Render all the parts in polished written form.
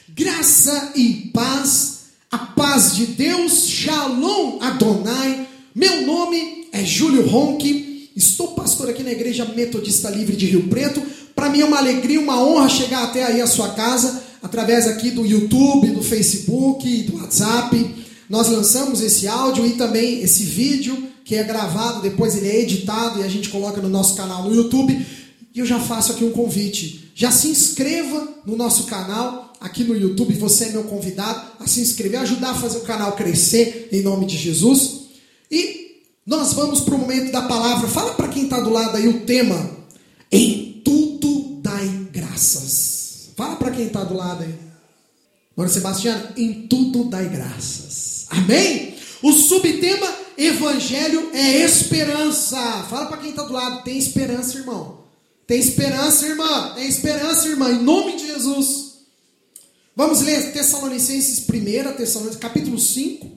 Graça e paz, a paz de Deus, Shalom Adonai. Meu nome é Júlio Ronque, estou pastor aqui na Igreja Metodista Livre de Rio Preto. Para mim é uma alegria, uma honra chegar até aí a sua casa, através aqui do YouTube, do Facebook, do WhatsApp. Nós lançamos esse áudio e também esse vídeo, que é gravado, depois ele é editado e a gente coloca no nosso canal no YouTube. E eu já faço aqui um convite. Já se inscreva no nosso canal aqui no YouTube. Você é meu convidado a se inscrever, ajudar a fazer o canal crescer em nome de Jesus. E nós vamos para o momento da palavra. Fala para quem está do lado aí o tema: em tudo dai graças. Fala para quem está do lado aí. Mano Sebastiano, em tudo dai graças. Amém? O subtema: Evangelho é esperança. Fala para quem está do lado: tem esperança, irmão. Tem esperança, irmã. Tem esperança, irmã. Em nome de Jesus. Vamos ler Tessalonicenses, 1 Tessalonicenses, capítulo 5.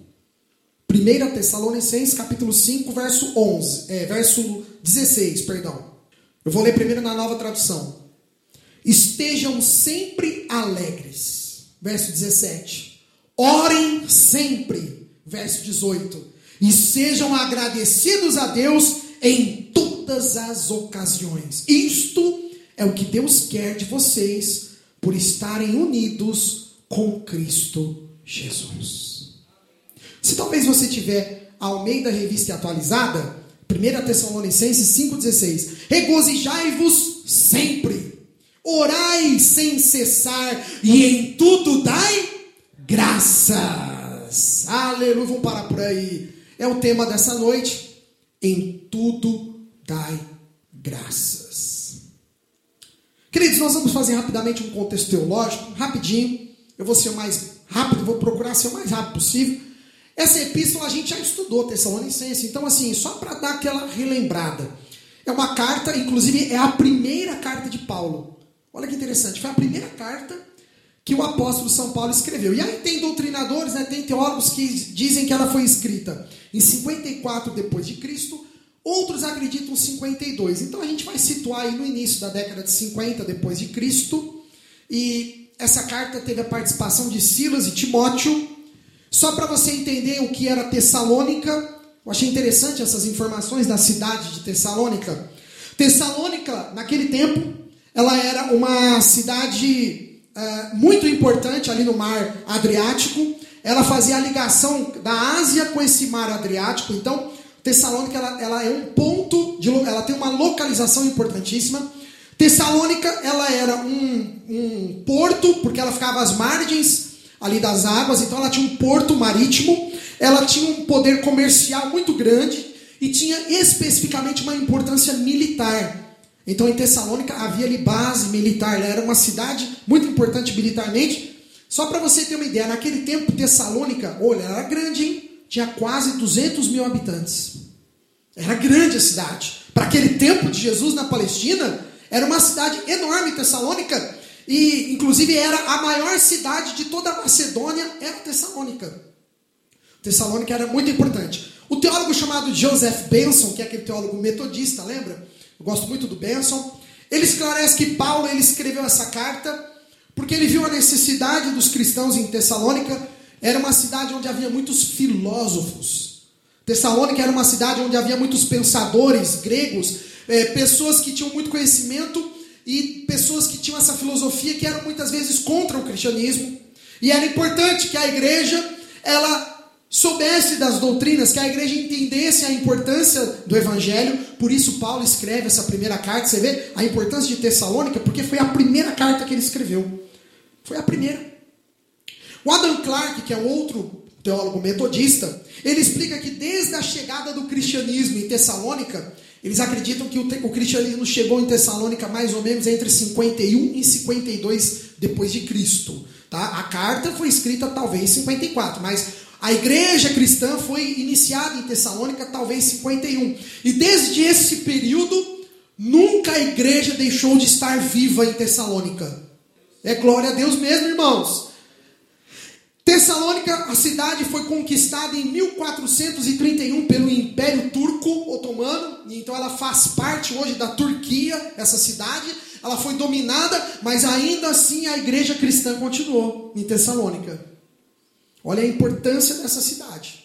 1 Tessalonicenses, capítulo 5, verso 16, perdão. Eu vou ler primeiro na Nova Tradução. Estejam sempre alegres. Verso 17. Orem sempre. Verso 18. E sejam agradecidos a Deus em todas as ocasiões. Isto é o que Deus quer de vocês, por estarem unidos com Cristo Jesus. Se talvez você tiver a Almeida Revista Atualizada, 1 Tessalonicenses 5,16. Regozijai-vos sempre, orai sem cessar, e em tudo dai graças. Aleluia, vamos parar por aí. É o tema dessa noite. Em tudo dai graças. Queridos, nós vamos fazer rapidamente um contexto teológico, rapidinho. Eu vou ser o mais rápido, vou procurar ser o mais rápido possível. Essa epístola a gente já estudou, Tessalonicenses. Então, assim, só para dar aquela relembrada. É uma carta, inclusive é a primeira carta de Paulo. Olha que interessante, foi a primeira carta que o apóstolo São Paulo escreveu. E aí tem doutrinadores, tem teólogos que dizem que ela foi escrita em 54 depois de Cristo, outros acreditam 52. Então a gente vai situar aí no início da década de 50 depois de Cristo. E essa carta teve a participação de Silas e Timóteo. Só para você entender o que era Tessalônica, eu achei interessante essas informações da cidade de Tessalônica. Tessalônica, naquele tempo, ela era uma cidade muito importante ali no mar Adriático. Ela fazia a ligação da Ásia com esse mar Adriático. Então, Tessalônica ela é um ponto, ela tem uma localização importantíssima. Tessalônica ela era um porto, porque ela ficava às margens ali das águas. Então, ela tinha um porto marítimo. Ela tinha um poder comercial muito grande e tinha especificamente uma importância militar. Então, em Tessalônica havia ali base militar. Ela era uma cidade muito importante militarmente. Só para você ter uma ideia, naquele tempo, Tessalônica, olha, ela era grande, hein? Tinha quase 200 mil habitantes. Era grande a cidade. Para aquele tempo de Jesus na Palestina, era uma cidade enorme, Tessalônica. E, inclusive, era a maior cidade de toda a Macedônia, era Tessalônica. Tessalônica era muito importante. O teólogo chamado Joseph Benson, que é aquele teólogo metodista, lembra? Eu gosto muito do Benson. Ele esclarece que Paulo ele escreveu essa carta porque ele viu a necessidade dos cristãos em Tessalônica. Era uma cidade onde havia muitos filósofos. Tessalônica era uma cidade onde havia muitos pensadores gregos, pessoas que tinham muito conhecimento e pessoas que tinham essa filosofia que eram muitas vezes contra o cristianismo. E era importante que a igreja ela soubesse das doutrinas, que a igreja entendesse a importância do evangelho. Por isso Paulo escreve essa primeira carta. Você vê a importância de Tessalônica, porque foi a primeira carta que ele escreveu. Foi a primeira. O Adam Clarke, que é outro teólogo metodista, ele explica que desde a chegada do cristianismo em Tessalônica, eles acreditam que o cristianismo chegou em Tessalônica mais ou menos entre 51 e 52 depois de Cristo. Tá? A carta foi escrita talvez em 54, mas a igreja cristã foi iniciada em Tessalônica talvez em 51. E desde esse período, nunca a igreja deixou de estar viva em Tessalônica. É glória a Deus mesmo, irmãos. Tessalônica, a cidade foi conquistada em 1431 pelo Império Turco Otomano. Então ela faz parte hoje da Turquia, essa cidade. ela foi dominada, mas ainda assim a igreja cristã continuou em Tessalônica. Olha a importância dessa cidade.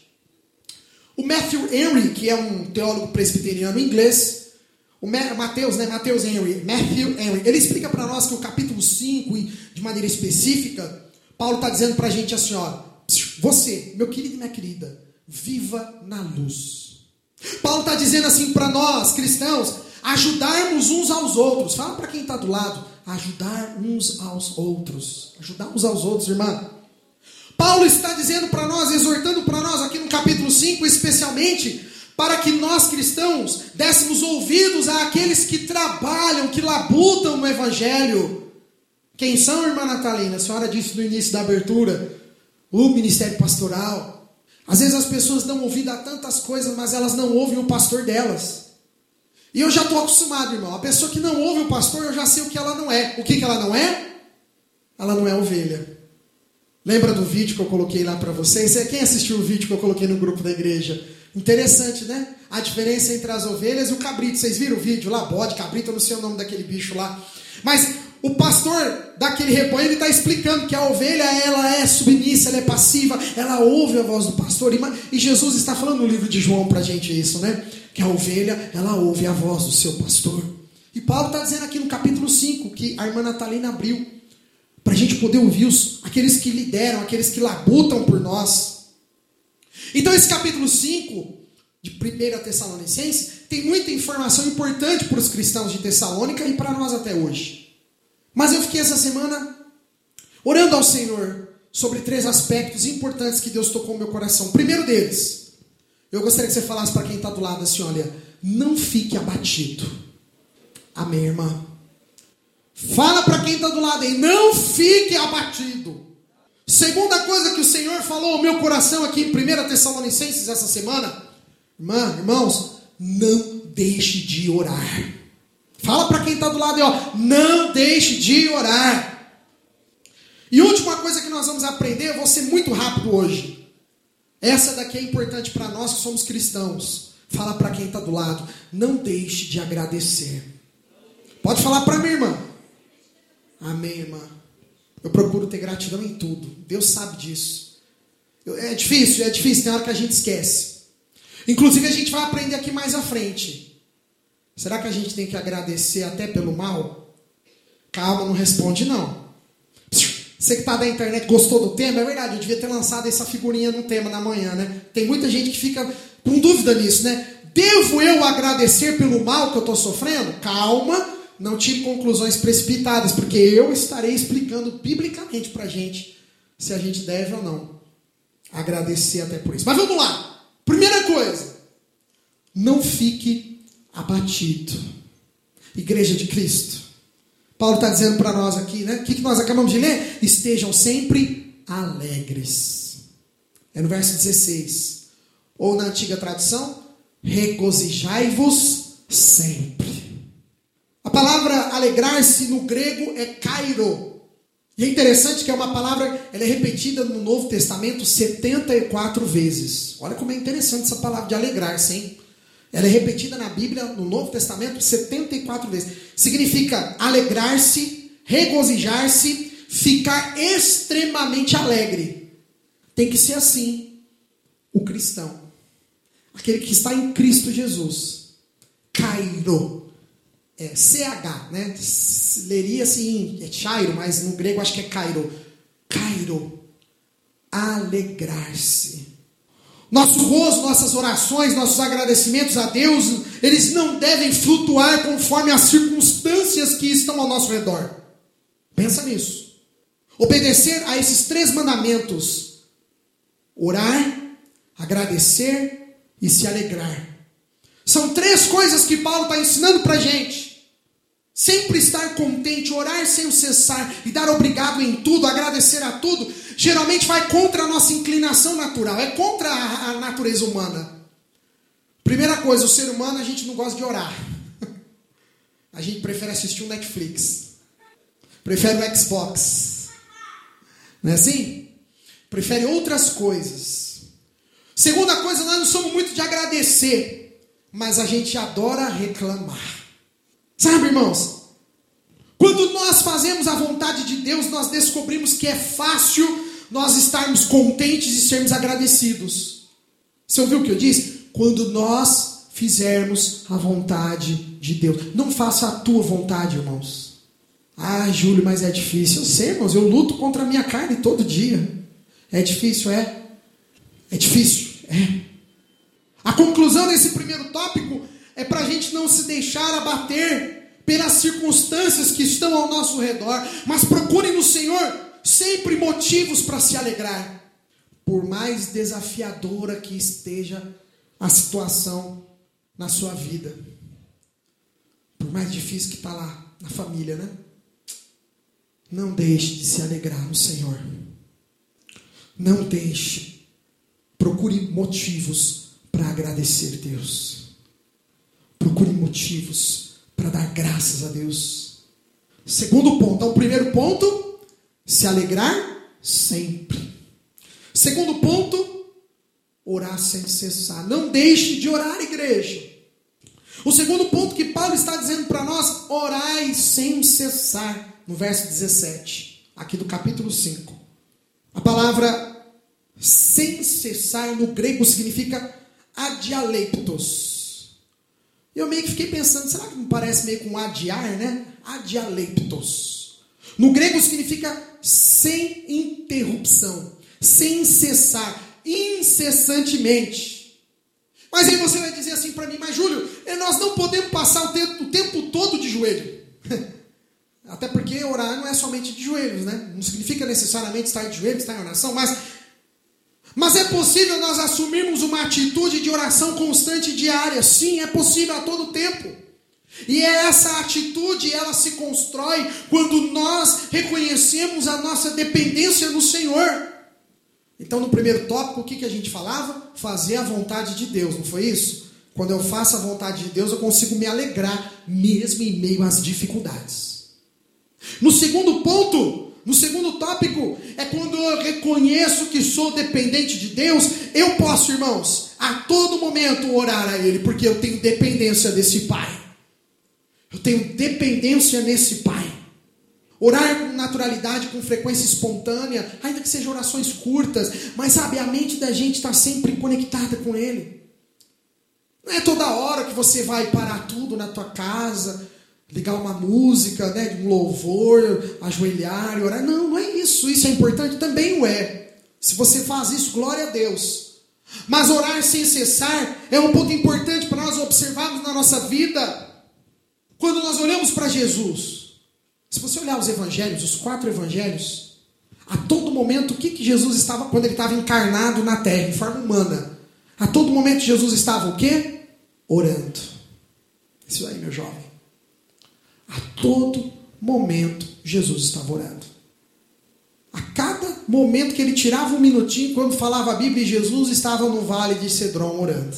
O Matthew Henry, que é um teólogo presbiteriano inglês, o Matthew Henry, ele explica para nós que o capítulo 5, de maneira específica, Paulo está dizendo para a gente assim, ó, você, meu querido e minha querida, viva na luz. Paulo está dizendo assim para nós, cristãos, ajudarmos uns aos outros. Fala para quem está do lado, ajudar uns aos outros. Ajudar uns aos outros, irmã. Paulo está dizendo para nós, exortando para nós aqui no capítulo 5, especialmente, para que nós cristãos dessemos ouvidos àqueles que trabalham, que labutam no evangelho. Quem são, irmã Natalina? A senhora disse no início da abertura, o ministério pastoral. Às vezes as pessoas dão ouvido a tantas coisas, mas elas não ouvem o pastor delas. E eu já estou acostumado, irmão. A pessoa que não ouve o pastor, eu já sei o que ela não é. O que ela não é? Ela não é ovelha. Lembra do vídeo que eu coloquei lá para vocês? Quem assistiu o vídeo que eu coloquei no grupo da igreja? Interessante, né? A diferença entre as ovelhas e o cabrito. Vocês viram o vídeo lá? Bode, cabrito, eu não sei o nome daquele bicho lá. Mas o pastor daquele rebanho, ele está explicando que a ovelha, ela é submissa, ela é passiva, ela ouve a voz do pastor. E Jesus está falando no livro de João para a gente isso, né? Que a ovelha, ela ouve a voz do seu pastor. E Paulo está dizendo aqui no capítulo 5, que a irmã Natalina abriu, para a gente poder ouvir aqueles que lideram, aqueles que labutam por nós. Então esse capítulo 5 de 1 Tessalonicenses tem muita informação importante para os cristãos de Tessalônica e para nós até hoje. Mas eu fiquei essa semana orando ao Senhor sobre 3 aspectos importantes que Deus tocou no meu coração. O primeiro deles, eu gostaria que você falasse para quem está do lado assim, olha, não fique abatido. Amém, irmã? Fala para quem está do lado aí, não fique abatido. Segunda coisa que o Senhor falou ao meu coração aqui em 1 Tessalonicenses essa semana, irmãos, não deixe de orar. Fala para quem está do lado aí, ó, não deixe de orar. E última coisa que nós vamos aprender, eu vou ser muito rápido hoje. Essa daqui é importante para nós que somos cristãos. Fala para quem está do lado, não deixe de agradecer. Pode falar para mim, irmã. Amém, irmã. Eu procuro ter gratidão em tudo. Deus sabe disso. É difícil, tem hora que a gente esquece. Inclusive a gente vai aprender aqui mais à frente. Será que a gente tem que agradecer até pelo mal? Calma, não responde não. Você que está da internet gostou do tema? É verdade, eu devia ter lançado essa figurinha no tema na manhã, né? Tem muita gente que fica com dúvida nisso, né? Devo eu agradecer pelo mal que eu estou sofrendo? Calma. Não tire conclusões precipitadas, porque eu estarei explicando biblicamente para a gente se a gente deve ou não agradecer até por isso. Mas vamos lá. Primeira coisa, não fique abatido. Igreja de Cristo. Paulo está dizendo para nós aqui, né? O que nós acabamos de ler? Estejam sempre alegres. É no verso 16. Ou na antiga tradução, regozijai-vos sempre. A palavra alegrar-se no grego é kairo. E é interessante que é uma palavra, ela é repetida no Novo Testamento 74 vezes. Olha como é interessante essa palavra de alegrar-se, hein? Ela é repetida na Bíblia, no Novo Testamento, 74 vezes. Significa alegrar-se, regozijar-se, ficar extremamente alegre. Tem que ser assim o cristão. Aquele que está em Cristo Jesus. Kairo. É CH, né? Leria assim, é chairo, mas no grego acho que é kairo. Kairo. Alegrar-se. Nosso gozo, nossas orações, nossos agradecimentos a Deus, eles não devem flutuar conforme as circunstâncias que estão ao nosso redor. Pensa nisso. Obedecer a esses 3 mandamentos. Orar, agradecer e se alegrar. São 3 coisas que Paulo está ensinando para a gente. Sempre estar contente, orar sem cessar e dar obrigado em tudo, agradecer a tudo, geralmente vai contra a nossa inclinação natural, é contra a natureza humana. Primeira coisa, o ser humano, a gente não gosta de orar. A gente prefere assistir um Netflix. Prefere o Xbox. Não é assim? Prefere outras coisas. Segunda coisa, nós não somos muito de agradecer, mas a gente adora reclamar. Sabe, irmãos? nós fazemos a vontade de Deus, nós descobrimos que é fácil nós estarmos contentes e sermos agradecidos. Você ouviu o que eu disse? Quando nós fizermos a vontade de Deus. Não faça a tua vontade, irmãos. Ah, Júlio, mas é difícil. Eu sei, irmãos, eu luto contra a minha carne todo dia. É difícil, é? É difícil, é. A conclusão desse primeiro tópico é para a gente não se deixar abater pelas circunstâncias que estão ao nosso redor, mas procure no Senhor sempre motivos para se alegrar, por mais desafiadora que esteja a situação na sua vida, por mais difícil que está lá na família, né? Não deixe de se alegrar no Senhor. Não deixe. Procure motivos para agradecer a Deus. Procure motivos para dar graças a Deus. Segundo ponto. Então, o primeiro ponto, se alegrar sempre. Segundo ponto, orar sem cessar. Não deixe de orar, igreja. O segundo ponto que Paulo está dizendo para nós, orai sem cessar. No verso 17, aqui do capítulo 5. A palavra sem cessar no grego significa adialeptos. Eu meio que fiquei pensando, será que não parece meio com adiar, né? Adialeptos. No grego significa sem interrupção, sem cessar, incessantemente. Mas aí você vai dizer assim para mim, mas Júlio, nós não podemos passar o tempo todo de joelho. Até porque orar não é somente de joelhos, né? Não significa necessariamente estar de joelhos, estar em oração, mas é possível nós assumirmos uma atitude de oração constante e diária. Sim, é possível a todo tempo. E essa atitude, ela se constrói quando nós reconhecemos a nossa dependência no Senhor. Então, no primeiro tópico, o que a gente falava? Fazer a vontade de Deus, não foi isso? Quando eu faço a vontade de Deus, eu consigo me alegrar, mesmo em meio às dificuldades. No segundo ponto, no segundo tópico, é quando eu reconheço que sou dependente de Deus, eu posso, irmãos, a todo momento orar a Ele, porque eu tenho dependência desse Pai. Eu tenho dependência nesse Pai. Orar com naturalidade, com frequência espontânea, ainda que sejam orações curtas, mas sabe, a mente da gente está sempre conectada com Ele. Não é toda hora que você vai parar tudo na tua casa, ligar uma música, né, de um louvor, ajoelhar e orar. Não, não é isso. Isso é importante? Também o é. Se você faz isso, glória a Deus. Mas orar sem cessar é um ponto importante para nós observarmos na nossa vida. Quando nós olhamos para Jesus, se você olhar os evangelhos, os 4 evangelhos, a todo momento, o que Jesus estava, quando ele estava encarnado na terra, em forma humana, a todo momento Jesus estava o quê? Orando. Isso aí, meu jovem. A todo momento Jesus estava orando. A cada momento que ele tirava um minutinho, quando falava a Bíblia, Jesus estava no vale de Cedron orando.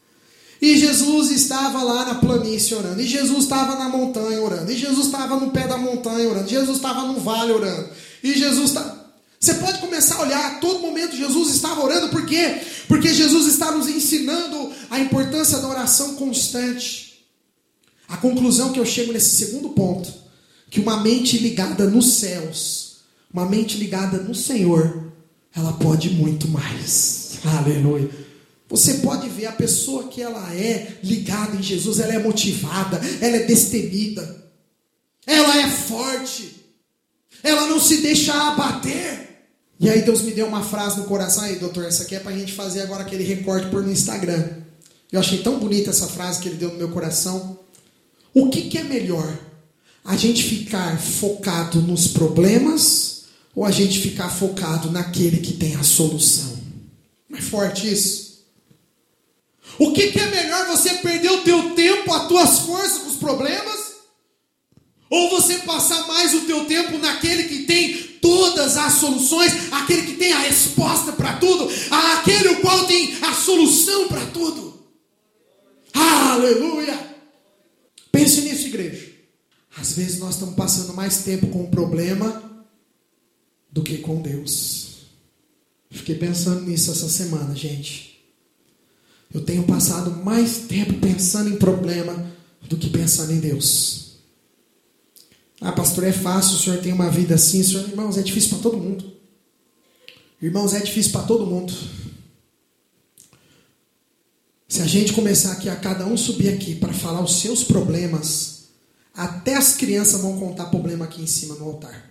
E Jesus estava lá na planície orando. E Jesus estava na montanha orando. E Jesus estava no pé da montanha orando. E Jesus estava no vale orando. E Jesus estava... Você pode começar a olhar, a todo momento Jesus estava orando. Por quê? Porque Jesus está nos ensinando a importância da oração constante. A conclusão que eu chego nesse segundo ponto, que uma mente ligada nos céus, uma mente ligada no Senhor, ela pode muito mais. Aleluia. Você pode ver a pessoa que ela é ligada em Jesus, ela é motivada, ela é destemida, ela é forte, ela não se deixa abater. E aí Deus me deu uma frase no coração, aí doutor, essa aqui é para a gente fazer agora aquele recorte por no Instagram. Eu achei tão bonita essa frase que ele deu no meu coração. O que é melhor? A gente ficar focado nos problemas ou a gente ficar focado naquele que tem a solução? Não é forte isso? O que é melhor, você perder o teu tempo, as tuas forças com os problemas? Ou você passar mais o teu tempo naquele que tem todas as soluções, aquele que tem a resposta para tudo, aquele o qual tem a solução para tudo? Aleluia! Pense nisso, igreja. Às vezes nós estamos passando mais tempo com o problema do que com Deus. Fiquei pensando nisso essa semana, gente. Eu tenho passado mais tempo pensando em problema do que pensando em Deus. Ah, pastor, é fácil, o senhor tem uma vida assim. Senhor, irmãos, é difícil para todo mundo. Irmãos, é difícil para todo mundo. Se a gente começar aqui, a cada um subir aqui para falar os seus problemas, até as crianças vão contar problema aqui em cima no altar.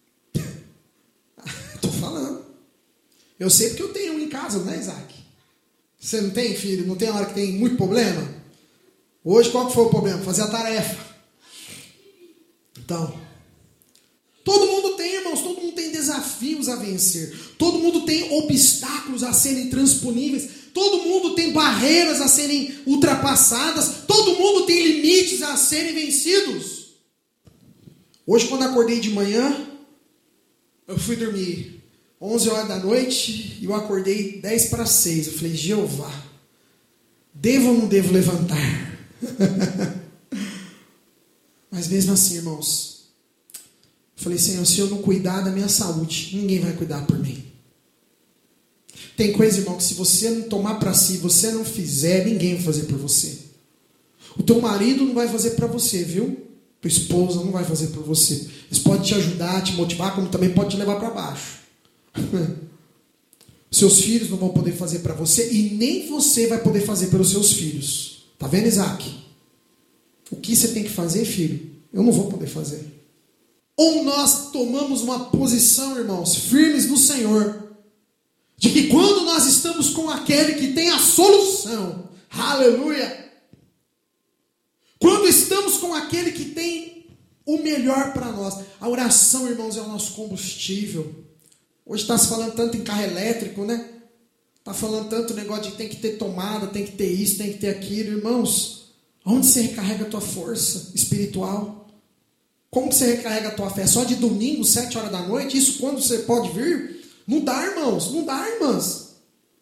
Estou falando. Eu sei porque eu tenho um em casa, não é, Isaac? Você não tem, filho? Não tem hora que tem muito problema? Hoje, qual que foi o problema? Fazer a tarefa. Então, todo mundo tem, irmãos, todo mundo tem desafios a vencer. Todo mundo tem obstáculos a serem transponíveis. Todo mundo tem barreiras a serem ultrapassadas. Todo mundo tem limites a serem vencidos. Hoje, quando acordei de manhã, eu fui dormir 11 horas da noite e eu acordei 10 para 6. Eu falei, Jeová, devo ou não devo levantar? Mas mesmo assim, irmãos, eu falei, Senhor, se eu não cuidar da minha saúde, ninguém vai cuidar por mim. Tem coisa, irmão, que se você não tomar para si, você não fizer, ninguém vai fazer por você. O teu marido não vai fazer para você, viu? Tua esposa não vai fazer por você. Eles podem te ajudar, te motivar, como também pode te levar para baixo. Seus filhos não vão poder fazer para você e nem você vai poder fazer pelos seus filhos. Tá vendo, Isaac? O que você tem que fazer, filho? Eu não vou poder fazer. Ou nós tomamos uma posição, irmãos, firmes no Senhor, de que quando nós estamos com aquele que tem a solução, aleluia, quando estamos com aquele que tem o melhor para nós, a oração, irmãos, é o nosso combustível. Hoje está se falando tanto em carro elétrico, né? Está falando tanto negócio de tem que ter tomada, tem que ter isso, tem que ter aquilo. Irmãos, onde você recarrega a tua força espiritual? Como que você recarrega a tua fé? Só de domingo, 7 horas da noite? Isso quando você pode vir? Não dá, irmãos. Não dá, irmãs.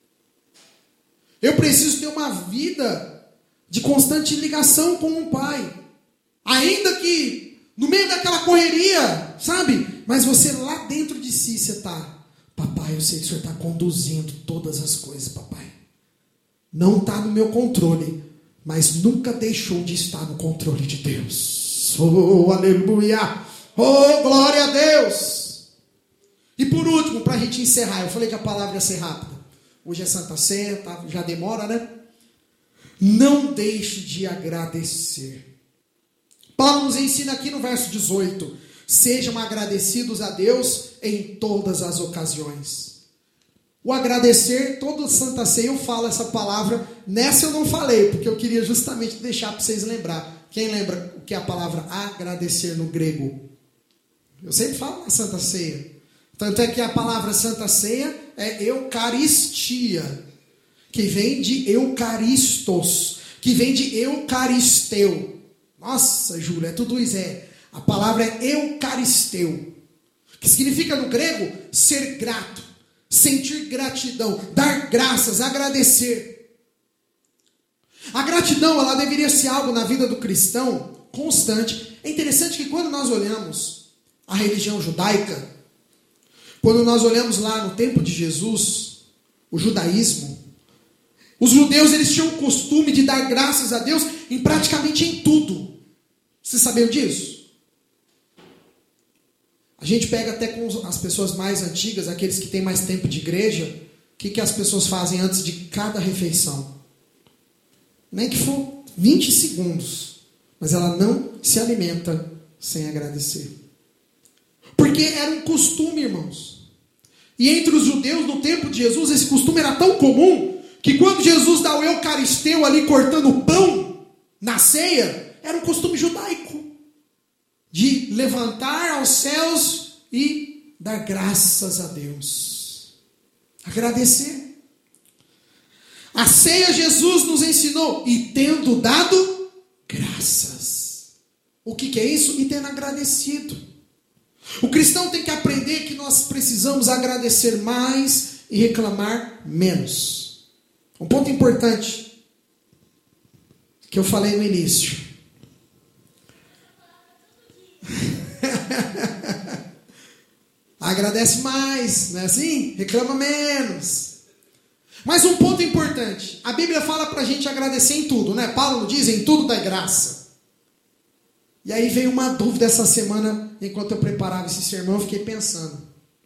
Eu preciso ter uma vida de constante ligação com o Pai. Ainda que no meio daquela correria, sabe? Mas você lá dentro de si, você está... Papai, eu sei que o Senhor está conduzindo todas as coisas, papai. Não está no meu controle, mas nunca deixou de estar no controle de Deus. Oh, aleluia! Oh, glória a Deus! E por último, para a gente encerrar, eu falei que a palavra ia ser rápida. Hoje é Santa Ceia, tá? Já demora, né? Não deixe de agradecer. Paulo nos ensina aqui no verso 18: sejam agradecidos a Deus em todas as ocasiões. O agradecer, toda Santa Ceia eu falo essa palavra. Nessa eu não falei, porque eu queria justamente deixar para vocês lembrar. Quem lembra o que é a palavra agradecer no grego? Eu sempre falo na Santa Ceia. Tanto é que a palavra Santa Ceia é Eucaristia, que vem de Eucaristos, que vem de Eucaristeu. Nossa, Júlia, é tudo isso. A palavra é Eucaristeu, que significa no grego ser grato, sentir gratidão, dar graças, agradecer. A gratidão, ela deveria ser algo na vida do cristão constante. É interessante que quando nós olhamos a religião judaica, quando nós olhamos lá no tempo de Jesus, o judaísmo, os judeus eles tinham o costume de dar graças a Deus em praticamente em tudo. Vocês sabiam disso? A gente pega até com as pessoas mais antigas, aqueles que têm mais tempo de igreja, o que as pessoas fazem antes de cada refeição? Nem que for 20 segundos, mas ela não se alimenta sem agradecer. Porque era um costume, irmãos. E entre os judeus, no tempo de Jesus, esse costume era tão comum, que quando Jesus dá o Eucaristeu ali cortando o pão na ceia, era um costume judaico. De levantar aos céus e dar graças a Deus. Agradecer. A ceia Jesus nos ensinou, e tendo dado graças. O que é isso? E tendo agradecido. O cristão tem que aprender que nós precisamos agradecer mais e reclamar menos. Um ponto importante que eu falei no início. Agradece mais, não é assim? Reclama menos. Mas um ponto importante, a Bíblia fala para a gente agradecer em tudo, né? Paulo diz, em tudo dai graça. E aí veio uma dúvida essa semana, enquanto eu preparava esse sermão, eu fiquei pensando.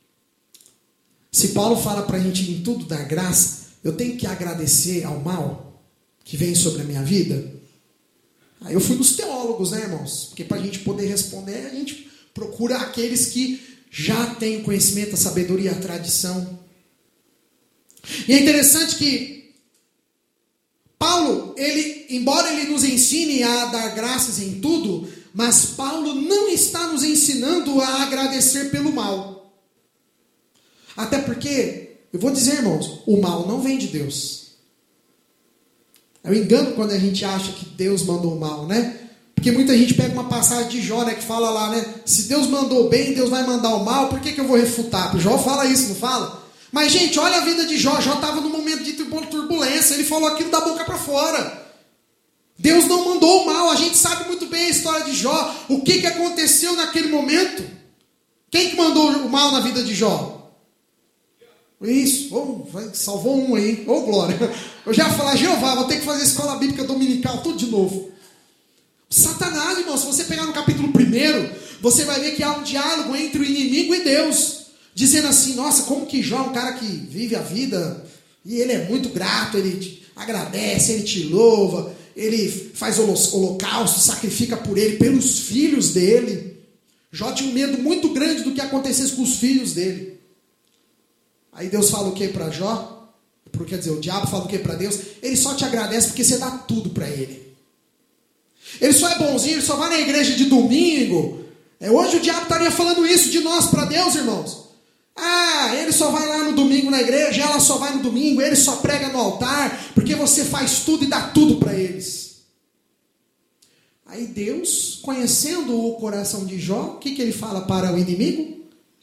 Se Paulo fala para a gente em tudo dar graça, eu tenho que agradecer ao mal que vem sobre a minha vida? Aí eu fui nos teólogos, né, irmãos? Porque para a gente poder responder, a gente procura aqueles que já têm conhecimento, a sabedoria, a tradição. E é interessante que Paulo, embora ele nos ensine a dar graças em tudo, mas Paulo não está nos ensinando a agradecer pelo mal. Até porque, eu vou dizer, irmãos, o mal não vem de Deus. É um engano quando a gente acha que Deus mandou o mal, né? Porque muita gente pega uma passagem de Jó, né, que fala lá, né? Se Deus mandou bem, Deus vai mandar o mal, por que eu vou refutar? Porque Jó fala isso, não fala? Mas, gente, olha a vida de Jó. Jó estava num momento de turbulência, ele falou aquilo da boca para fora. Deus não mandou o mal, a gente sabe muito bem a história de Jó. O que aconteceu naquele momento? Quem que mandou o mal na vida de Jó? Isso, salvou um aí, glória. Eu já ia falar, Jeová, vou ter que fazer escola bíblica dominical tudo de novo. Satanás, irmão, se você pegar no capítulo 1, você vai ver que há um diálogo entre o inimigo e Deus, dizendo assim, nossa, como que Jó é um cara que vive a vida, e ele é muito grato, ele te agradece, ele te louva, ele faz holocausto, sacrifica por ele, pelos filhos dele. Jó tinha um medo muito grande do que acontecesse com os filhos dele. Aí Deus fala o que para Jó? Quer dizer, o diabo fala o que para Deus? Ele só te agradece porque você dá tudo para ele. Ele só é bonzinho, ele só vai na igreja de domingo. Hoje o diabo estaria falando isso de nós para Deus, irmãos. Ele só vai lá no domingo na igreja, ela só vai no domingo, ele só prega no altar, porque você faz tudo e dá tudo para eles. Aí Deus, conhecendo o coração de Jó, o que ele fala para o inimigo?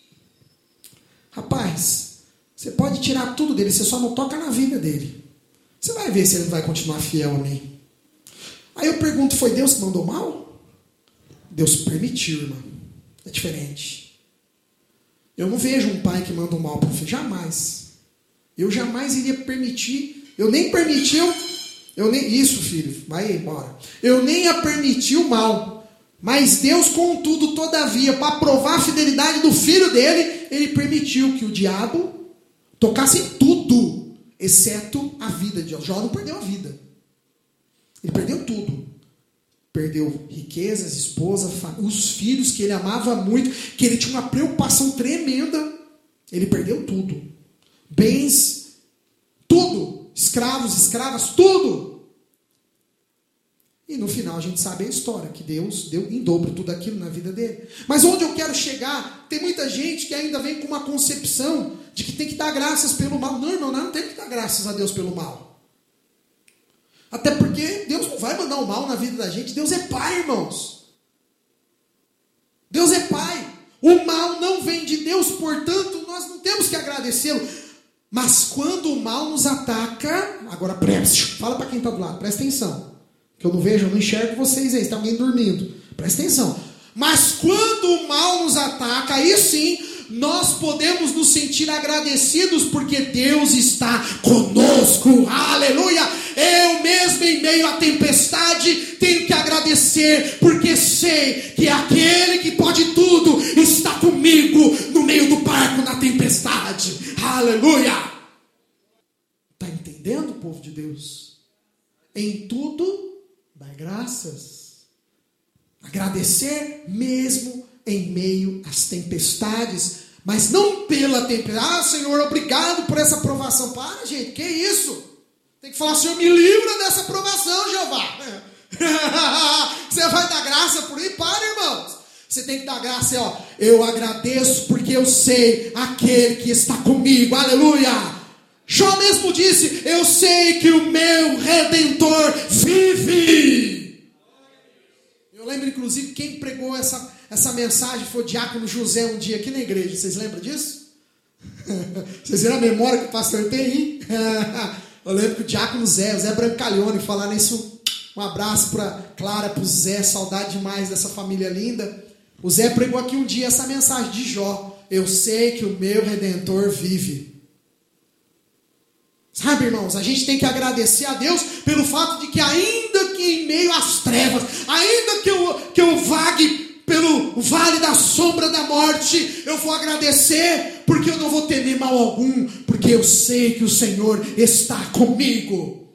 Rapaz, você pode tirar tudo dele, você só não toca na vida dele. Você vai ver se ele vai continuar fiel a mim. Aí eu pergunto, foi Deus que mandou mal? Deus permitiu, irmão. É diferente. Eu não vejo um pai que manda o mal para o filho. Jamais. Eu jamais iria permitir. Eu nem permiti. Isso, filho. Vai embora. Eu nem ia permitir o mal. Mas Deus, contudo, todavia, para provar a fidelidade do filho dele, ele permitiu que o diabo tocasse em tudo, exceto a vida de Jó. Jó não perdeu a vida. Ele perdeu tudo. Perdeu riquezas, esposa, os filhos que ele amava muito, que ele tinha uma preocupação tremenda. Ele perdeu tudo. Bens, tudo. Escravos, escravas, tudo. E no final a gente sabe a história, que Deus deu em dobro tudo aquilo na vida dele. Mas onde eu quero chegar, tem muita gente que ainda vem com uma concepção de que tem que dar graças pelo mal. Não, irmão, nós não temos que dar graças a Deus pelo mal. Até porque Deus não vai mandar o mal na vida da gente. Deus é Pai, irmãos. Deus é Pai. O mal não vem de Deus, portanto, nós não temos que agradecê-lo. Mas quando o mal nos ataca, agora fala para quem está do lado, presta atenção. Que eu não vejo, eu não enxergo vocês aí, está alguém dormindo. Presta atenção. Mas quando o mal nos ataca, aí sim, nós podemos nos sentir agradecidos porque Deus está conosco. Aleluia! Eu mesmo em meio à tempestade tenho que agradecer, porque sei que aquele que pode tudo está comigo no meio do barco na tempestade. Aleluia! Está entendendo, povo de Deus? Em tudo, dá graças. Agradecer mesmo em meio às tempestades, mas não pela tempestade. Senhor, obrigado por essa provação. Para, gente, que isso? Tem que falar, Senhor, me livra dessa provação, Jeová. Você vai dar graça por aí? Para, irmãos. Você tem que dar graça, eu agradeço porque eu sei aquele que está comigo. Aleluia. Jó mesmo disse, eu sei que o meu Redentor vive. Eu lembro, inclusive, quem pregou essa mensagem foi o diácono José um dia aqui na igreja. Vocês lembram disso? Vocês viram a memória que o pastor tem, hein? Eu lembro que o diácono Zé Brancalhone, falar nisso, um abraço para Clara, para o Zé, saudade demais dessa família linda. O Zé pregou aqui um dia essa mensagem de Jó. Eu sei que o meu Redentor vive. Sabe, irmãos, a gente tem que agradecer a Deus pelo fato de que ainda que em meio às trevas, ainda que eu vague pelo vale da sombra da morte, eu vou agradecer, porque eu não vou temer mal algum, porque eu sei que o Senhor está comigo.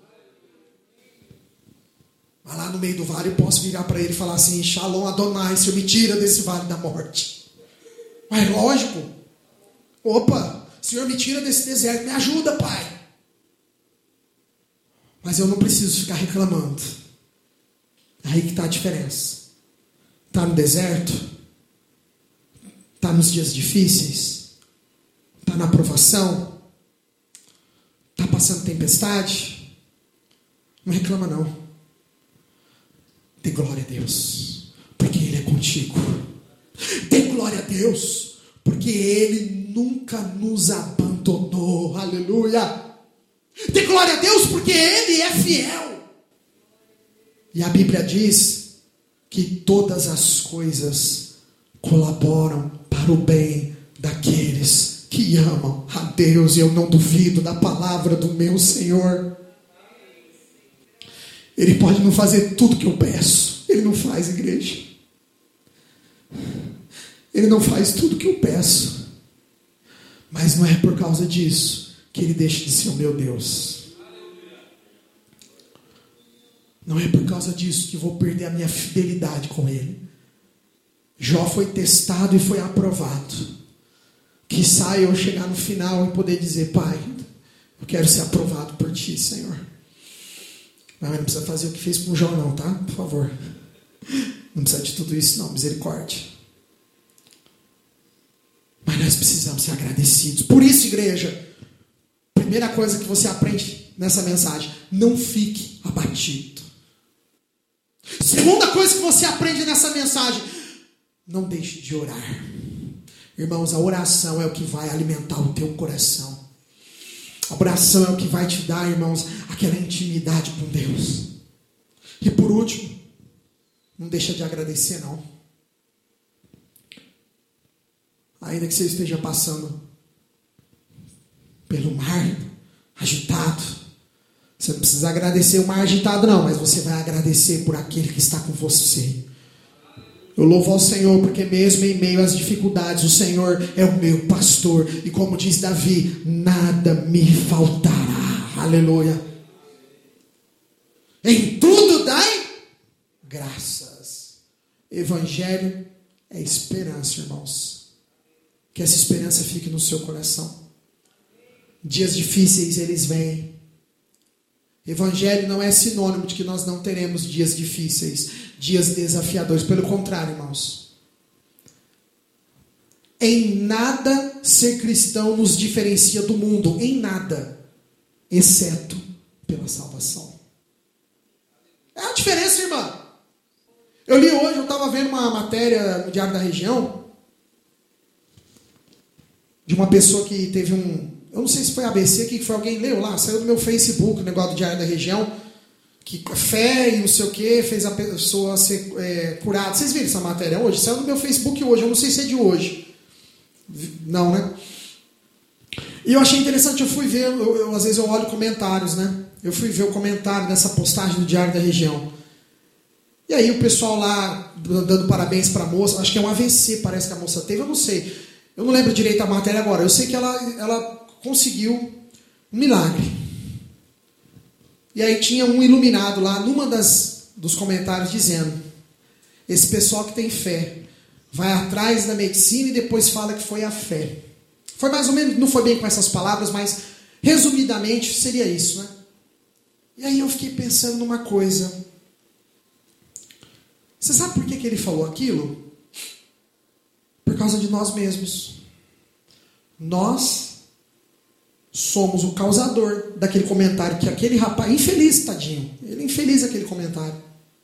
Mas lá no meio do vale eu posso virar para ele e falar assim: Shalom Adonai, Senhor, me tira desse vale da morte. Mas lógico, opa, Senhor, me tira desse deserto, me ajuda, Pai. Mas eu não preciso ficar reclamando. Aí que está a diferença. Está no deserto, está nos dias difíceis, está na provação, está passando tempestade, não reclama não. Dê glória a Deus, porque Ele é contigo. Dê glória a Deus, porque Ele nunca nos abandonou. Aleluia. Dê glória a Deus, porque Ele é fiel. E a Bíblia diz que todas as coisas colaboram para o bem daqueles que amam a Deus. E eu não duvido da palavra do meu Senhor. Ele pode não fazer tudo que eu peço. Ele não faz, igreja. Ele não faz tudo que eu peço. Mas não é por causa disso que Ele deixa de ser o meu Deus. Não é por causa disso que vou perder a minha fidelidade com Ele. Jó foi testado e foi aprovado. Quiçá eu chegar no final e poder dizer: Pai, eu quero ser aprovado por Ti, Senhor. Mas não precisa fazer o que fez com Jó não, tá? Por favor. Não precisa de tudo isso não, misericórdia. Mas nós precisamos ser agradecidos. Por isso, igreja, primeira coisa que você aprende nessa mensagem: não fique abatido. Segunda coisa que você aprende nessa mensagem: não deixe de orar. Irmãos, a oração é o que vai alimentar o teu coração. A oração é o que vai te dar, irmãos, aquela intimidade com Deus. E por último, não deixa de agradecer não. Ainda que você esteja passando pelo mar agitado, você não precisa agradecer o mar agitado não, mas você vai agradecer por aquele que está com você. Eu louvo ao Senhor, porque mesmo em meio às dificuldades, o Senhor é o meu pastor. E como diz Davi, nada me faltará. Aleluia. Em tudo dai graças. Evangelho é esperança, irmãos. Que essa esperança fique no seu coração. Dias difíceis, eles vêm. Evangelho não é sinônimo de que nós não teremos dias difíceis, dias desafiadores. Pelo contrário, irmãos. Em nada ser cristão nos diferencia do mundo. Em nada. Exceto pela salvação. É a diferença, irmã. Eu li hoje, eu estava vendo uma matéria no Diário da Região, de uma pessoa que teve eu não sei se foi ABC, que foi alguém leu lá, saiu do meu Facebook, o negócio do Diário da Região, que fé e não sei o que fez a pessoa ser curada. Vocês viram essa matéria hoje? Saiu do meu Facebook hoje, eu não sei se é de hoje. Não, né? E eu achei interessante, eu fui ver, às vezes eu olho comentários, né? Eu fui ver o comentário dessa postagem do Diário da Região. E aí o pessoal lá, dando parabéns para a moça, acho que é um AVC, parece que a moça teve, eu não sei. Eu não lembro direito a matéria agora, eu sei que ela conseguiu um milagre. E aí tinha um iluminado lá, numa dos comentários, dizendo: esse pessoal que tem fé, vai atrás da medicina e depois fala que foi a fé. Foi mais ou menos, não foi bem com essas palavras, mas resumidamente seria isso, né? E aí eu fiquei pensando numa coisa. Você sabe por que ele falou aquilo? Por causa de nós mesmos. Nós somos o causador daquele comentário que aquele rapaz, infeliz, tadinho, ele é infeliz aquele comentário.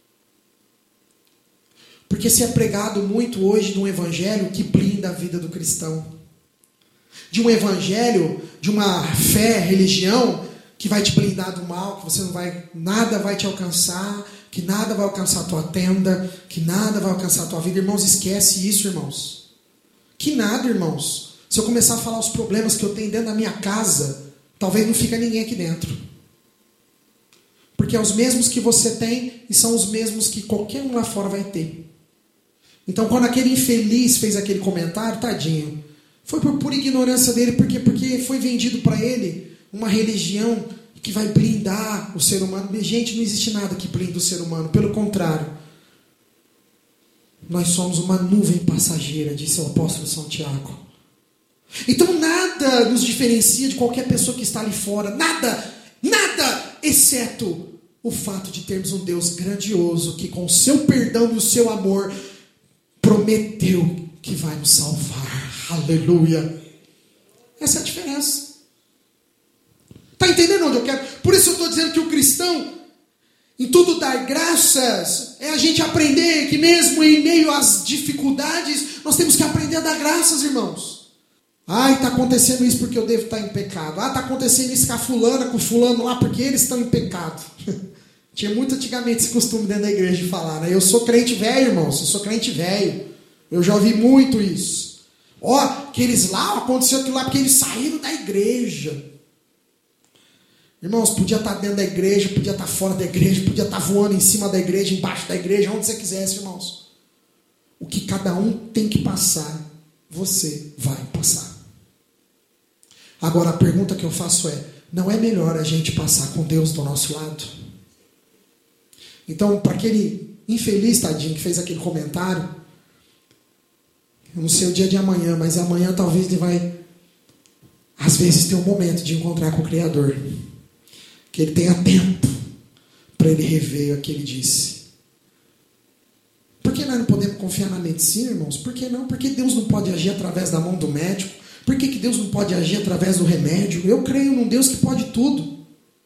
Porque se é pregado muito hoje de um evangelho que blinda a vida do cristão. De um evangelho, de uma fé, religião, que vai te blindar do mal, que você não vai, nada vai te alcançar, que nada vai alcançar a tua tenda, que nada vai alcançar a tua vida. Irmãos, esquece isso, irmãos. Que nada, irmãos. Se eu começar a falar os problemas que eu tenho dentro da minha casa, talvez não fica ninguém aqui dentro. Porque é os mesmos que você tem e são os mesmos que qualquer um lá fora vai ter. Então, quando aquele infeliz fez aquele comentário, tadinho, foi por pura ignorância dele, porque foi vendido para ele uma religião que vai blindar o ser humano. Gente, não existe nada que blinde o ser humano, pelo contrário. Nós somos uma nuvem passageira, disse o apóstolo São Tiago. Então nada nos diferencia de qualquer pessoa que está ali fora. Nada, exceto o fato de termos um Deus grandioso que com o seu perdão e o seu amor prometeu que vai nos salvar. Aleluia. Essa é a diferença. Está entendendo onde eu quero? Por isso eu estou dizendo que o cristão, em tudo dar graças, é a gente aprender que mesmo em meio às dificuldades, nós temos que aprender a dar graças, irmãos. Está acontecendo isso porque eu devo estar em pecado. Está acontecendo isso com a fulana, com o fulano lá, porque eles estão em pecado. Tinha muito antigamente esse costume dentro da igreja de falar, né? Eu sou crente velho, irmãos, eu sou crente velho. Eu já ouvi muito isso. Aqueles lá, aconteceu aquilo lá porque eles saíram da igreja. Irmãos, podia estar dentro da igreja, podia estar fora da igreja, podia estar voando em cima da igreja, embaixo da igreja, onde você quisesse, irmãos. O que cada um tem que passar, você vai passar. Agora, a pergunta que eu faço é, não é melhor a gente passar com Deus do nosso lado? Então, para aquele infeliz, tadinho, que fez aquele comentário, eu não sei o dia de amanhã, mas amanhã talvez ele vai, às vezes, ter um momento de encontrar com o Criador. Que ele tenha tempo para ele rever o que ele disse. Por que nós não podemos confiar na medicina, irmãos? Por que não? Porque Deus não pode agir através da mão do médico? Por que Deus não pode agir através do remédio? Eu creio num Deus que pode tudo.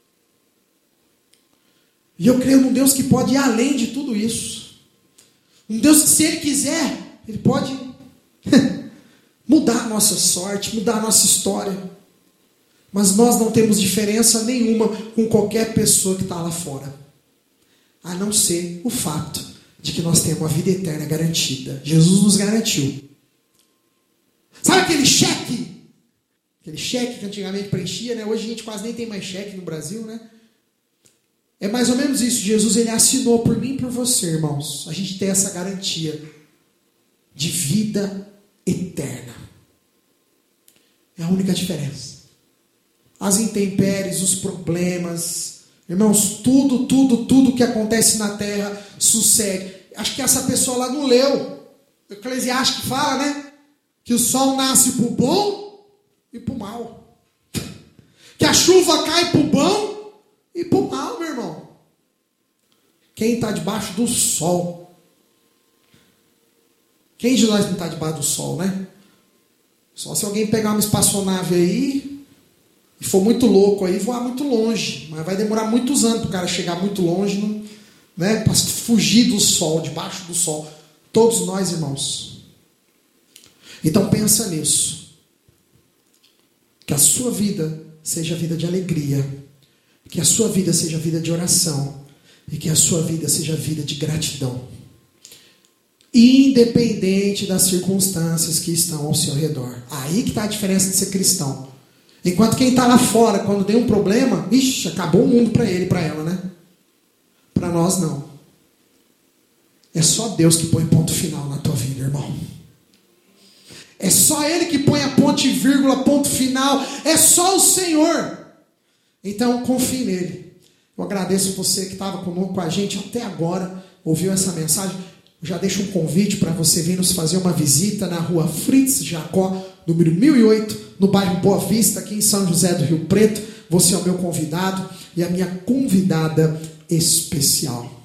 E eu creio num Deus que pode ir além de tudo isso. Um Deus que, se Ele quiser, Ele pode mudar a nossa sorte, mudar a nossa história. Mas nós não temos diferença nenhuma com qualquer pessoa que está lá fora. A não ser o fato de que nós temos a vida eterna garantida. Jesus nos garantiu. Sabe aquele cheque? Aquele cheque que antigamente preenchia, né? Hoje a gente quase nem tem mais cheque no Brasil, né? É mais ou menos isso. Jesus, ele assinou por mim e por você, irmãos. A gente tem essa garantia de vida eterna. É a única diferença. As intempéries, os problemas, irmãos, tudo que acontece na terra sucede. Acho que essa pessoa lá não leu. O Eclesiastes fala, né? Que o sol nasce para o bom e para o mal. Que a chuva cai para o bom e para o mal, meu irmão. Quem está debaixo do sol? Quem de nós não está debaixo do sol, né? Só se alguém pegar uma espaçonave aí e for muito louco aí, voar muito longe. Mas vai demorar muitos anos para o cara chegar muito longe, né? Para fugir do sol, debaixo do sol. Todos nós, irmãos. Então pensa nisso. Que a sua vida seja vida de alegria. Que a sua vida seja vida de oração. E que a sua vida seja vida de gratidão. Independente das circunstâncias que estão ao seu redor. Aí que está a diferença de ser cristão. Enquanto quem está lá fora, quando tem um problema, acabou o mundo para ele e para ela, né? Para nós não. É só Deus que põe ponto final na tua vida, irmão. É só Ele que põe a ponto e vírgula, ponto final. É só o Senhor. Então confie nele. Eu agradeço você que estava conosco, com a gente até agora, ouviu essa mensagem. Eu já deixo um convite para você vir nos fazer uma visita na rua Fritz Jacó, número 1008, no bairro Boa Vista, aqui em São José do Rio Preto. Você é o meu convidado e a minha convidada especial.